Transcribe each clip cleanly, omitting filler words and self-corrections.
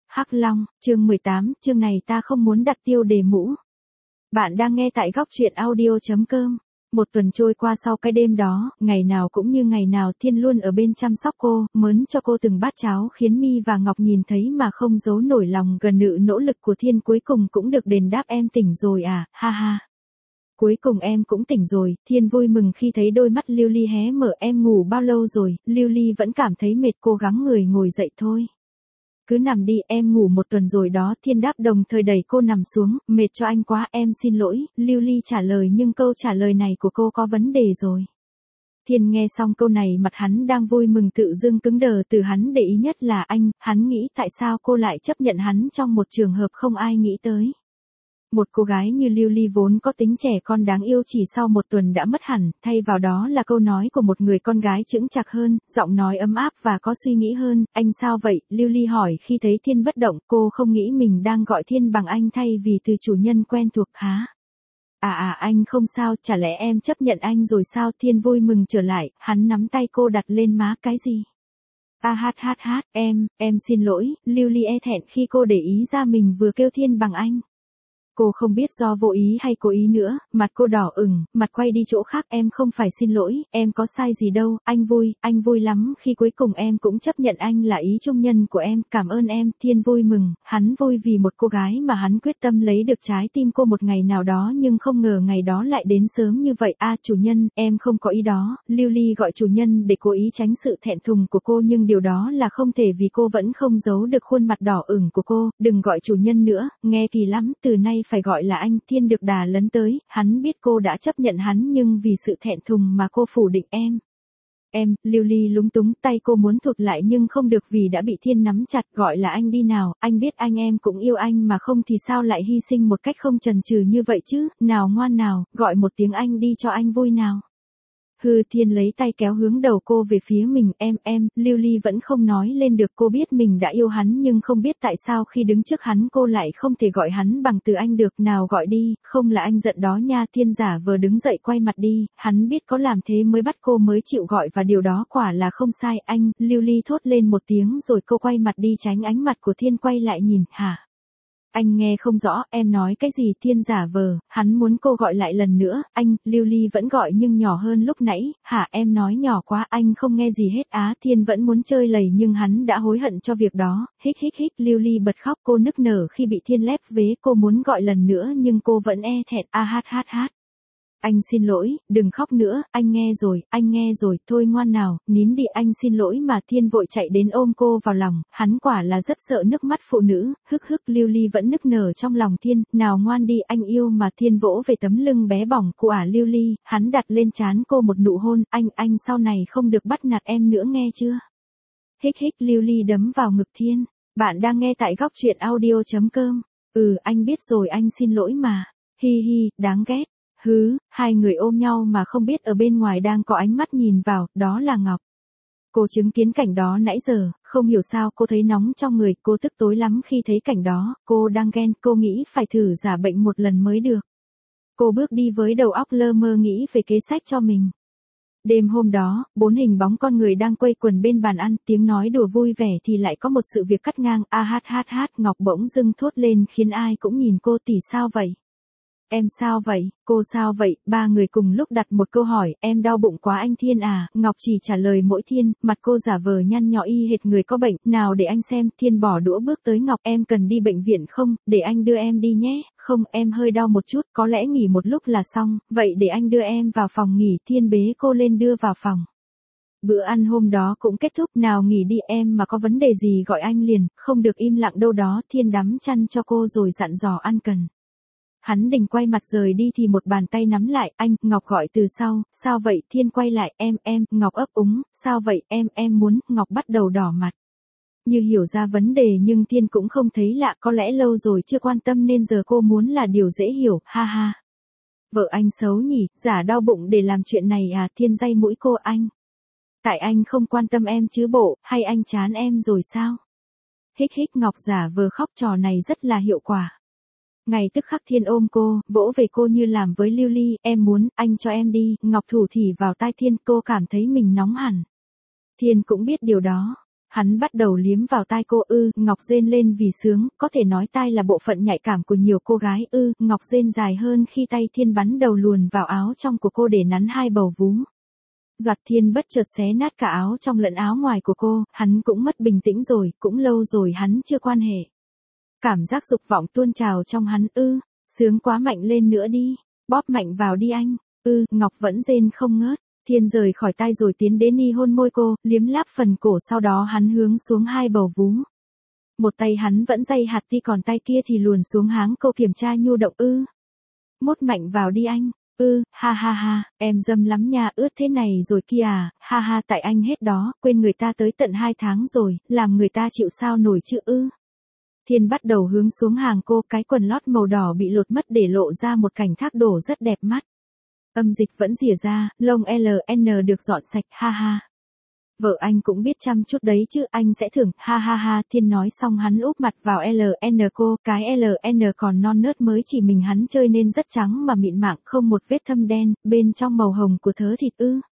Hắc Long, chương 18, chương này ta không muốn đặt tiêu đề mũ. Bạn đang nghe tại góc truyện audio.com. Một tuần trôi qua sau cái đêm đó, ngày nào cũng như ngày nào Thiên luôn ở bên chăm sóc cô, mớn cho cô từng bát cháo khiến Mi và Ngọc nhìn thấy mà không giấu nổi lòng gần nự nỗ lực của Thiên cuối cùng cũng được đền đáp. Em tỉnh rồi à, ha ha. Cuối cùng em cũng tỉnh rồi, Thiên vui mừng khi thấy đôi mắt Lưu Ly hé mở. Em ngủ bao lâu rồi? Lưu Ly vẫn cảm thấy mệt, cố gắng người ngồi dậy thôi. Cứ nằm đi, em ngủ một tuần rồi đó. Thiên đáp đồng thời đẩy cô nằm xuống. Mệt cho anh quá, em xin lỗi, Lưu Ly trả lời, nhưng câu trả lời này của cô có vấn đề rồi. Thiên nghe xong câu này mặt hắn đang vui mừng tự dưng cứng đờ. Từ hắn để ý nhất là anh, hắn nghĩ tại sao cô lại chấp nhận hắn trong một trường hợp không ai nghĩ tới. Một cô gái như Lưu Ly vốn có tính trẻ con đáng yêu chỉ sau một tuần đã mất hẳn, thay vào đó là câu nói của một người con gái chững chạc hơn, giọng nói ấm áp và có suy nghĩ hơn. Anh sao vậy? Lưu Ly hỏi khi thấy Thiên bất động. Cô không nghĩ mình đang gọi Thiên bằng anh thay vì từ chủ nhân quen thuộc hả? Anh không sao, chả lẽ em chấp nhận anh rồi sao? Thiên vui mừng trở lại, hắn nắm tay cô đặt lên má. Cái gì? Em xin lỗi. Lưu Ly e thẹn khi cô để ý ra mình vừa kêu Thiên bằng anh. Cô không biết do vô ý hay cố ý nữa, mặt cô đỏ ửng, mặt quay đi chỗ khác. Em không phải xin lỗi, em có sai gì đâu, anh vui lắm khi cuối cùng em cũng chấp nhận anh là ý trung nhân của em, cảm ơn em. Thiên vui mừng, hắn vui vì một cô gái mà hắn quyết tâm lấy được trái tim cô một ngày nào đó, nhưng không ngờ ngày đó lại đến sớm như vậy. Chủ nhân, em không có ý đó. Lưu Ly gọi chủ nhân để cố ý tránh sự thẹn thùng của cô, nhưng điều đó là không thể vì cô vẫn không giấu được khuôn mặt đỏ ửng của cô. Đừng gọi chủ nhân nữa, nghe kỳ lắm, từ nay phải gọi là anh. Thiên được đà lấn tới, hắn biết cô đã chấp nhận hắn nhưng vì sự thẹn thùng mà cô phủ định em. Lưu Ly lúng túng, tay cô muốn thụt lại nhưng không được vì đã bị Thiên nắm chặt. Gọi là anh đi nào, anh biết em cũng yêu anh mà, không thì sao lại hy sinh một cách không chần chừ như vậy chứ? Nào ngoan nào, gọi một tiếng anh đi cho anh vui nào. Thiên lấy tay kéo hướng đầu cô về phía mình. Em, Lưu Ly vẫn không nói lên được. Cô biết mình đã yêu hắn nhưng không biết tại sao khi đứng trước hắn cô lại không thể gọi hắn bằng từ anh được. Nào gọi đi, không là anh giận đó nha. Thiên giả vờ đứng dậy quay mặt đi, hắn biết có làm thế mới bắt cô mới chịu gọi và điều đó quả là không sai. Anh, Lưu Ly thốt lên một tiếng rồi cô quay mặt đi tránh ánh mặt của Thiên. Quay lại nhìn, hả? Anh nghe không rõ, em nói cái gì? Thiên giả vờ, hắn muốn cô gọi lại lần nữa. Anh, Lưu Ly vẫn gọi nhưng nhỏ hơn lúc nãy. Hả? Em nói nhỏ quá, anh không nghe gì hết á. Thiên vẫn muốn chơi lầy nhưng hắn đã hối hận cho việc đó. Hích. Lưu Ly bật khóc, cô nức nở khi bị Thiên lép vế. Cô muốn gọi lần nữa nhưng cô vẫn e thẹn. Anh xin lỗi, đừng khóc nữa, anh nghe rồi, thôi ngoan nào, nín đi, anh xin lỗi mà. Thiên vội chạy đến ôm cô vào lòng, hắn quả là rất sợ nước mắt phụ nữ. Lưu Ly vẫn nức nở trong lòng Thiên. Nào ngoan đi, anh yêu mà. Thiên vỗ về tấm lưng bé bỏng của Lưu Ly, hắn đặt lên trán cô một nụ hôn. Anh sau này không được bắt nạt em nữa nghe chưa? Hích. Lưu Ly đấm vào ngực Thiên. Bạn đang nghe tại góc truyện audio.com. Anh biết rồi, anh xin lỗi mà. Hi, đáng ghét. Hai người ôm nhau mà không biết ở bên ngoài đang có ánh mắt nhìn vào, đó là Ngọc. Cô chứng kiến cảnh đó nãy giờ, không hiểu sao cô thấy nóng trong người, cô tức tối lắm khi thấy cảnh đó, cô đang ghen, cô nghĩ phải thử giả bệnh một lần mới được. Cô bước đi với đầu óc lơ mơ nghĩ về kế sách cho mình. Đêm hôm đó, 4 hình bóng con người đang quây quần bên bàn ăn, tiếng nói đùa vui vẻ thì lại có một sự việc cắt ngang. Ngọc bỗng dưng thốt lên khiến ai cũng nhìn cô. Tỷ sao vậy? Em sao vậy? Cô sao vậy? Ba người cùng lúc đặt một câu hỏi. Em đau bụng quá anh Thiên à? Ngọc chỉ trả lời mỗi Thiên, mặt cô giả vờ nhăn nhó y hệt người có bệnh. Nào để anh xem. Thiên bỏ đũa bước tới Ngọc. Em cần đi bệnh viện không? Để anh đưa em đi nhé. Không, em hơi đau một chút, có lẽ nghỉ một lúc là xong. Vậy để anh đưa em vào phòng nghỉ. Thiên bế cô lên đưa vào phòng. Bữa ăn hôm đó cũng kết thúc. Nào nghỉ đi em, mà có vấn đề gì gọi anh liền, không được im lặng đâu đó. Thiên đắm chăn cho cô rồi dặn dò ăn cần. Hắn định quay mặt rời đi thì một bàn tay nắm lại. Anh, Ngọc gọi từ sau. Sao vậy? Thiên quay lại. Em, Ngọc ấp úng. Sao vậy? Em muốn. Ngọc bắt đầu đỏ mặt. Như hiểu ra vấn đề nhưng Thiên cũng không thấy lạ, có lẽ lâu rồi chưa quan tâm nên giờ cô muốn là điều dễ hiểu. Ha. Vợ anh xấu nhỉ, giả đau bụng để làm chuyện này à? Thiên day mũi cô. Anh. Tại anh không quan tâm em chứ bộ, hay anh chán em rồi sao? Hích. Ngọc giả vờ khóc, trò này rất là hiệu quả. Ngay tức khắc Thiên ôm cô, vỗ về cô như làm với Lưu Ly. Em muốn, anh cho em đi. Ngọc thủ thỉ vào tai Thiên, cô cảm thấy mình nóng hẳn. Thiên cũng biết điều đó. Hắn bắt đầu liếm vào tai cô. Ngọc rên lên vì sướng, có thể nói tai là bộ phận nhạy cảm của nhiều cô gái. Ngọc rên dài hơn khi tay Thiên bắn đầu luồn vào áo trong của cô để nắn hai bầu vú. Doạt Thiên bất chợt xé nát cả áo trong lẫn áo ngoài của cô, hắn cũng mất bình tĩnh rồi, cũng lâu rồi hắn chưa quan hệ. Cảm giác dục vọng tuôn trào trong hắn. Sướng quá, mạnh lên nữa đi, bóp mạnh vào đi anh. Ngọc vẫn rên không ngớt. Thiên rời khỏi tay rồi tiến đến ni hôn môi cô, liếm láp phần cổ, sau đó hắn hướng xuống hai bầu vú. Một tay hắn vẫn day hạt ti, còn tay kia thì luồn xuống háng cô kiểm tra nhu động. Mốt mạnh vào đi anh. Ha ha ha, em dâm lắm nha, ướt thế này rồi kia à, ha ha, tại anh hết đó, quên người ta tới tận 2 tháng rồi, làm người ta chịu sao nổi chứ. Thiên bắt đầu hướng xuống hàng cô, cái quần lót màu đỏ bị lột mất để lộ ra một cảnh thác đổ rất đẹp mắt. Âm dịch vẫn rỉa ra, lông LN được dọn sạch, ha ha. Vợ anh cũng biết chăm chút đấy chứ, anh sẽ thưởng, ha ha ha. Thiên nói xong hắn úp mặt vào LN cô, cái LN còn non nớt mới chỉ mình hắn chơi nên rất trắng mà mịn màng, không một vết thâm đen, bên trong màu hồng của thớ thịt.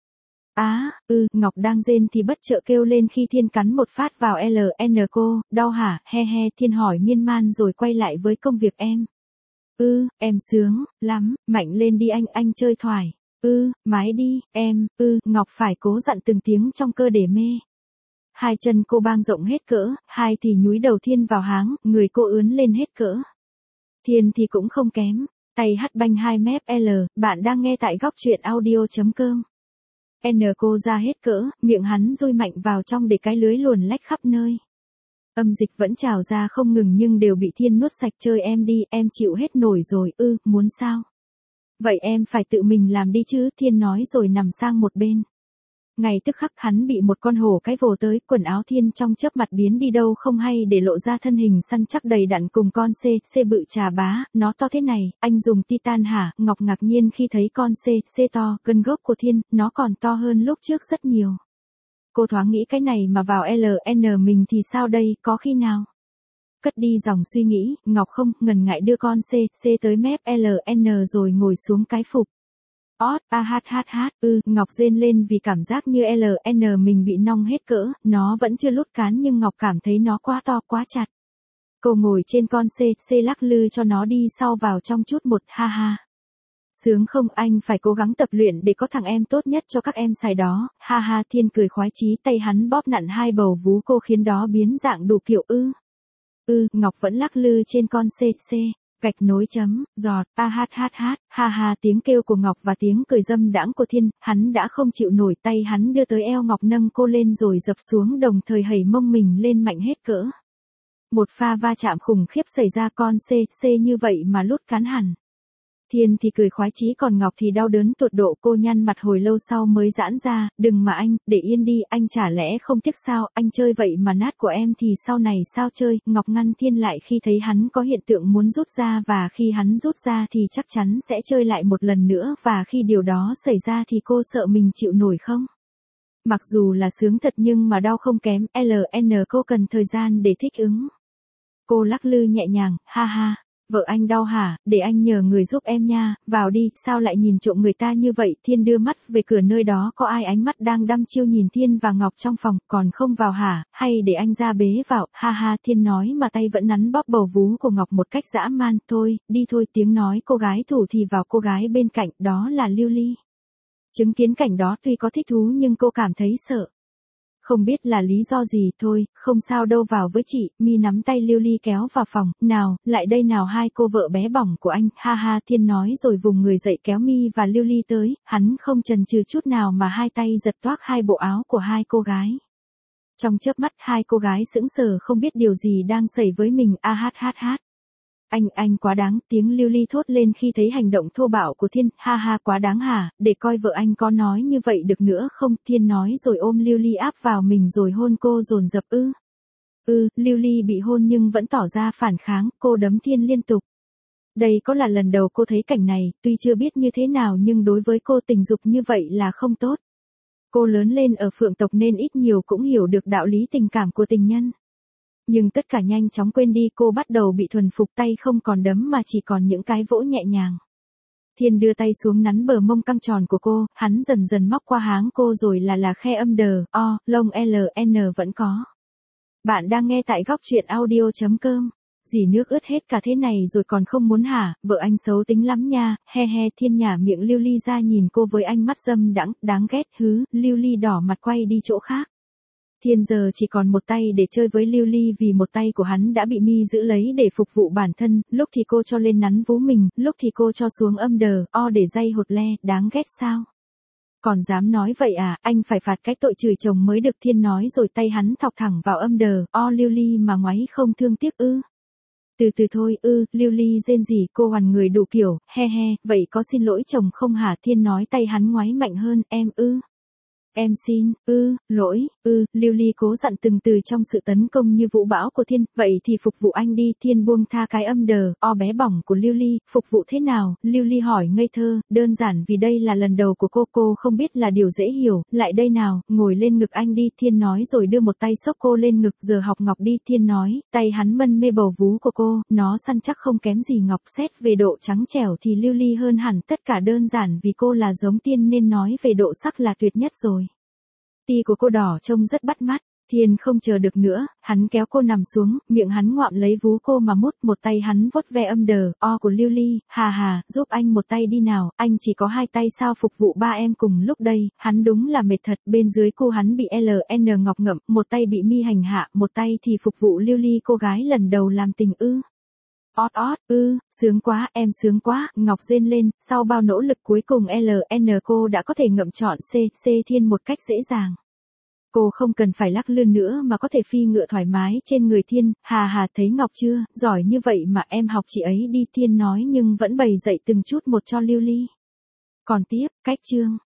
Ngọc đang rên thì bất chợt kêu lên khi Thiên cắn một phát vào LN cô, đau hả, he he. Thiên hỏi miên man rồi quay lại với công việc em. Em sướng lắm, mạnh lên đi anh chơi thoải. Mái đi, em. Ngọc phải cố dặn từng tiếng trong cơ để mê. Hai chân cô bang rộng hết cỡ, hai thì nhúi đầu Thiên vào háng, người cô ướn lên hết cỡ. Thiên thì cũng không kém, tay hất banh 2 mép L, bạn đang nghe tại góc truyện audio.com. N cô ra hết cỡ, miệng hắn dôi mạnh vào trong để cái lưới luồn lách khắp nơi. Âm dịch vẫn trào ra không ngừng nhưng đều bị Thiên nuốt sạch. Chơi em đi, em chịu hết nổi rồi. Muốn sao? Vậy em phải tự mình làm đi chứ, Thiên nói rồi nằm sang một bên. Ngay tức khắc hắn bị một con hổ cái vồ tới, quần áo Thiên trong chớp mặt biến đi đâu không hay để lộ ra thân hình săn chắc đầy đặn cùng con C bự trà bá, nó to thế này, anh dùng titan hả? Ngọc ngạc nhiên khi thấy con C to, gân gốc của Thiên, nó còn to hơn lúc trước rất nhiều. Cô thoáng nghĩ cái này mà vào LN mình thì sao đây, có khi nào? Cất đi dòng suy nghĩ, Ngọc không ngần ngại đưa con C tới mép LN rồi ngồi xuống cái phục. Ngọc rên lên vì cảm giác như LN mình bị nong hết cỡ, nó vẫn chưa lút cán nhưng Ngọc cảm thấy nó quá to quá chặt. Cô ngồi trên con C lắc lư cho nó đi sau vào trong chút một, ha ha. Sướng không, anh phải cố gắng tập luyện để có thằng em tốt nhất cho các em xài đó, ha ha. Thiên cười khoái chí, tay hắn bóp nặn hai bầu vú cô khiến đó biến dạng đủ kiểu. Ngọc vẫn lắc lư trên con C, gạch nối chấm, giọt, ha ha. Tiếng kêu của Ngọc và tiếng cười dâm đãng của Thiên, hắn đã không chịu nổi, tay hắn đưa tới eo Ngọc nâng cô lên rồi dập xuống đồng thời hẩy mông mình lên mạnh hết cỡ. Một pha va chạm khủng khiếp xảy ra, con C như vậy mà lút cán hẳn. Thiên thì cười khoái chí còn Ngọc thì đau đớn tột độ, cô nhăn mặt hồi lâu sau mới giãn ra, đừng mà anh, để yên đi, anh chả lẽ không tiếc sao, anh chơi vậy mà nát của em thì sau này sao chơi. Ngọc ngăn Thiên lại khi thấy hắn có hiện tượng muốn rút ra và khi hắn rút ra thì chắc chắn sẽ chơi lại một lần nữa và khi điều đó xảy ra thì cô sợ mình chịu nổi không. Mặc dù là sướng thật nhưng mà đau không kém, LN cô cần thời gian để thích ứng. Cô lắc lư nhẹ nhàng, ha ha. Vợ anh đau hả, để anh nhờ người giúp em nha, vào đi, sao lại nhìn trộm người ta như vậy. Thiên đưa mắt về cửa, nơi đó có ai ánh mắt đang đăm chiêu nhìn Thiên và Ngọc trong phòng, còn không vào hả, hay để anh ra bế vào, ha ha. Thiên nói mà tay vẫn nắn bóp bầu vú của Ngọc một cách dã man. Thôi, đi thôi. Tiếng nói cô gái thủ thì vào cô gái bên cạnh, đó là Lưu Ly. Chứng kiến cảnh đó tuy có thích thú nhưng cô cảm thấy sợ. Không biết là lý do gì, thôi, không sao đâu, vào với chị. Mi nắm tay Lưu Ly kéo vào phòng, nào, lại đây nào hai cô vợ bé bỏng của anh, ha ha. Thiên nói rồi vùng người dậy kéo Mi và Lưu Ly tới, hắn không chần chừ chút nào mà hai tay giật toác hai bộ áo của hai cô gái. Trong chớp mắt hai cô gái sững sờ không biết điều gì đang xảy với mình, Anh quá đáng, tiếng Lưu Ly thốt lên khi thấy hành động thô bạo của Thiên, ha ha. Quá đáng hả, để coi vợ anh có nói như vậy được nữa không. Thiên nói rồi ôm Lưu Ly áp vào mình rồi hôn cô dồn dập. Lưu Ly bị hôn nhưng vẫn tỏ ra phản kháng, cô đấm Thiên liên tục. Đây có là lần đầu cô thấy cảnh này, tuy chưa biết như thế nào nhưng đối với cô tình dục như vậy là không tốt. Cô lớn lên ở Phượng tộc nên ít nhiều cũng hiểu được đạo lý tình cảm của tình nhân. Nhưng tất cả nhanh chóng quên đi, cô bắt đầu bị thuần phục, tay không còn đấm mà chỉ còn những cái vỗ nhẹ nhàng. Thiên đưa tay xuống nắn bờ mông căng tròn của cô, hắn dần dần móc qua háng cô rồi là khe âm đờ, lông LN vẫn có. Bạn đang nghe tại góc truyện audio.com. Dì nước ướt hết cả thế này rồi còn không muốn hả, vợ anh xấu tính lắm nha, he he. Thiên nhả miệng Lưu Ly ra nhìn cô với ánh mắt dâm đãng, đáng ghét. Hứ, Lưu Ly đỏ mặt quay đi chỗ khác. Thiên giờ chỉ còn một tay để chơi với Lưu Ly vì một tay của hắn đã bị mi giữ lấy để phục vụ bản thân, lúc thì cô cho lên nắn vú mình, lúc thì cô cho xuống âm đờ, o để dây hột le, đáng ghét sao? Còn dám nói vậy à, anh phải phạt cái tội chửi chồng mới được. Thiên nói rồi tay hắn thọc thẳng vào âm đờ, o Lưu Ly mà ngoáy không thương tiếc ư. Từ từ thôi Lưu Ly rên rỉ, cô hoàn người đủ kiểu, he he, vậy có xin lỗi chồng không hả? Thiên nói tay hắn ngoáy mạnh hơn, em xin, lỗi, Lưu Ly cố dặn từng từ trong sự tấn công như vũ bão của Thiên, vậy thì phục vụ anh đi. Thiên buông tha cái âm đờ, o bé bỏng của Lưu Ly, phục vụ thế nào? Lưu Ly hỏi ngây thơ, đơn giản vì đây là lần đầu của cô không biết là điều dễ hiểu, lại đây nào, ngồi lên ngực anh đi. Thiên nói rồi đưa một tay xốc cô lên ngực, giờ học Ngọc đi. Thiên nói, tay hắn mân mê bầu vú của cô, nó săn chắc không kém gì Ngọc. Xét về độ trắng trẻo thì Lưu Ly hơn hẳn tất cả, đơn giản vì cô là giống Tiên nên nói về độ sắc là tuyệt nhất rồi. Ti của cô đỏ trông rất bắt mắt. Thiên không chờ được nữa, hắn kéo cô nằm xuống, miệng hắn ngoạm lấy vú cô mà mút, một tay hắn vuốt ve âm đờ, o của Lưu Ly, hà, giúp anh một tay đi nào, anh chỉ có hai tay sao phục vụ ba em cùng lúc đây. Hắn đúng là mệt thật, bên dưới cô hắn bị LN Ngọc ngậm, một tay bị mi hành hạ, một tay thì phục vụ Lưu Ly. Cô gái lần đầu làm tình ót, sướng quá, em sướng quá, Ngọc rên lên, sau bao nỗ lực cuối cùng LN cô đã có thể ngậm trọn C Thiên một cách dễ dàng. Cô không cần phải lắc lư nữa mà có thể phi ngựa thoải mái trên người Thiên, hà, thấy Ngọc chưa, giỏi như vậy mà em học chị ấy đi. Thiên nói nhưng vẫn bày dậy từng chút một cho Lưu Ly. Còn tiếp, cách chương.